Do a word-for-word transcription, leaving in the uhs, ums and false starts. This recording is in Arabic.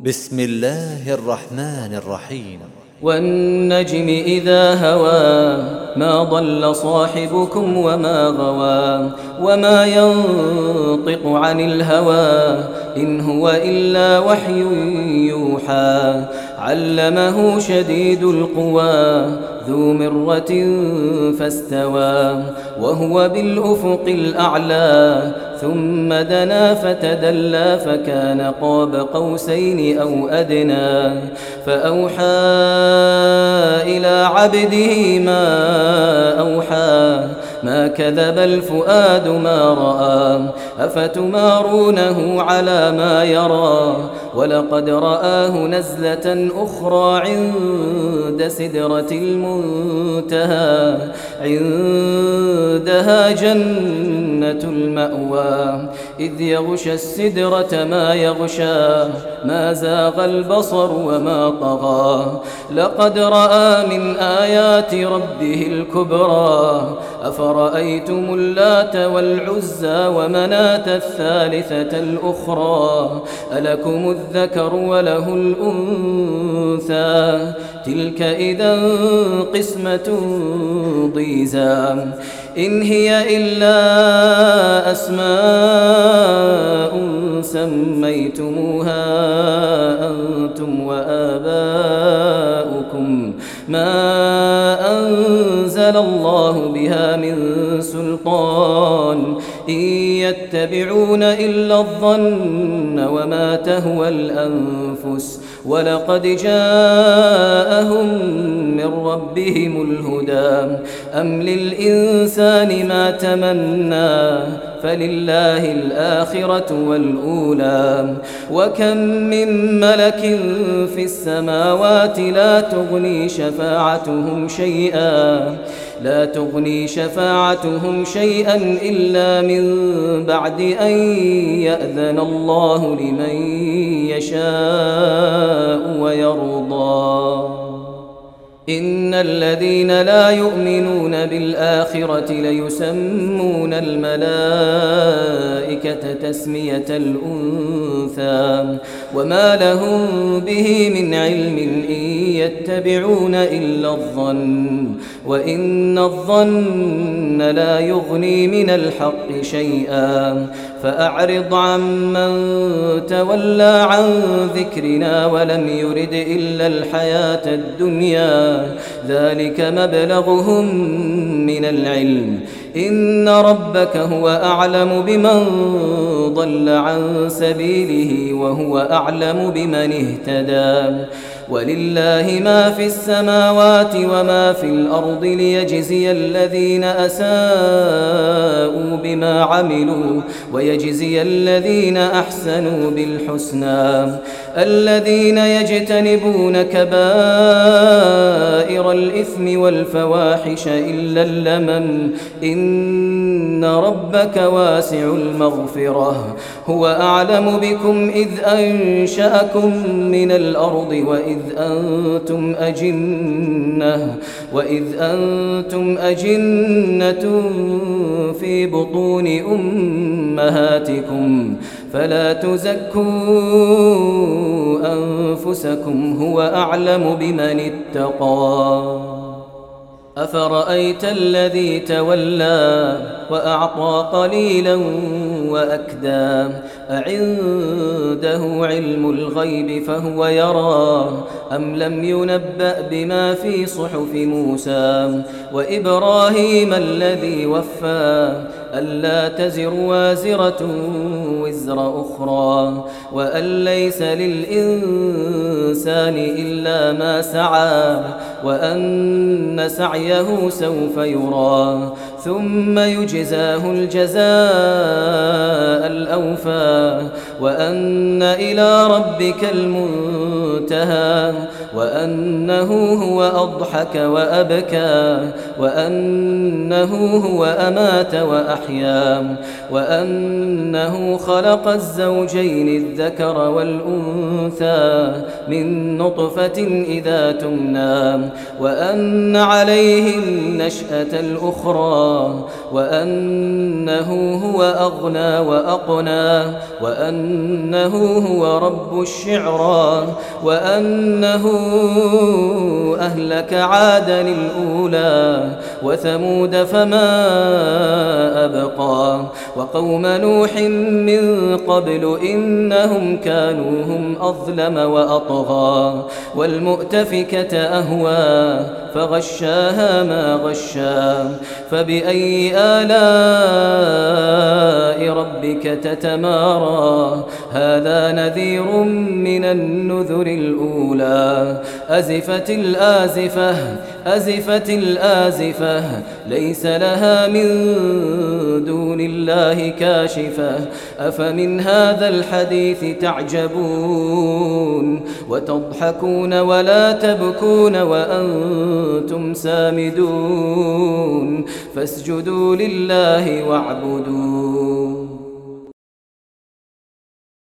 بسم الله الرحمن الرحيم. والنجم إذا هوى ما ضل صاحبكم وما غوى وما ينطق عن الهوى إن هو إلا وحي يوحى علمه شديد القوى ذو مرة فاستوى وهو بالأفق الأعلى ثم دنا فتدلى فكان قاب قوسين أو أدنى فأوحى إلى عبده ما أوحى ما كذب الفؤاد ما رأى أفتمارونه على ما يرى ولقد رآه نزلة أخرى عند سدرة المنتهى عندها جنة المأوى إذ يغشى السدرة ما يغشى ما زاغ البصر وما طغى لقد رأى من آيات ربه الكبرى أفرأيتم اللات والعزى ومناة الثالثة الأخرى ألكم الذكر وله الأنثى تلك إذا قسمة ضيزى إن هي إلا أسماء سميتموها أنتم وآباؤكم ما أنزل الله بها من سلطان إن يتبعون إلا الظن وما تهوى الأنفس ولقد جاءهم من ربهم الهدى أم للإنسان ما تمنى فلله الآخرة والأولى وكم من ملك في السماوات لا تغني شفاعتهم شيئا لا تغني شفاعتهم شيئا إلا من بعد أن يأذن الله لمن يشاء ويرضى إن الذين لا يؤمنون بالآخرة ليسمون الملائكة تسمية الأنثى وما لهم به من علم إن يتبعون إلا الظن وإن الظن لا يغني من الحق شيئا فأعرض عمن تولى عن ذكرنا ولم يرد إلا الحياة الدنيا ذلك مبلغهم من العلم إن ربك هو أعلم بمن ضل عن سبيله وهو أعلم بمن اهتدى ولله ما في السماوات وما في الأرض ليجزي الذين أساءوا بما عملوا ويجزي الذين أحسنوا بالحسنى الذين يجتنبون كبائر الإثم والفواحش إلا اللمم إن ربك واسع المغفرة هو أعلم بكم إذ أنشأكم من الأرض وإذ أنتم أجنة وإذ أنتم أجنة في بطون أمهاتكم فلا تزكوا أنفسكم هو أعلم بمن اتقى أفرأيت الذي تولى وأعطى قليلا وأكدى أعنده علم الغيب فهو يرى أم لم ينبأ بما في صحف موسى وإبراهيم الذي وفى ألا تزر وازرة وزر أخرى وأن ليس للإنسان إلا ما سعى وأن سعيه سوف يرى ثم يجزاه الجزاء الأوفى وأن إلى ربك المنتهى وأنه هو أضحك وأبكى وأنه هو أمات وأحيا وأنه خلق الزوجين الذكر والأنثى من نطفة إذا تمنى وأن عليه النشأة الأخرى وأنه هو أغنى وأقنى وأنه هو رب الشعرى وأنه أهلك عادا الأولى وثمود فما أبقى وقوم نوح من قبل إنهم كانوا هم أظلم وأطغى والمؤتفكة أهوى فغشاها ما غشا فبأي آلاء ربك تتمارى هذا نذير من النذر الأولى أزفت الآزفة أزفت الآزفة ليس لها من دون الله كاشفة أفمن هذا الحديث تعجبون وتضحكون ولا تبكون وأنتم سامدون فاسجدوا لله واعبدوا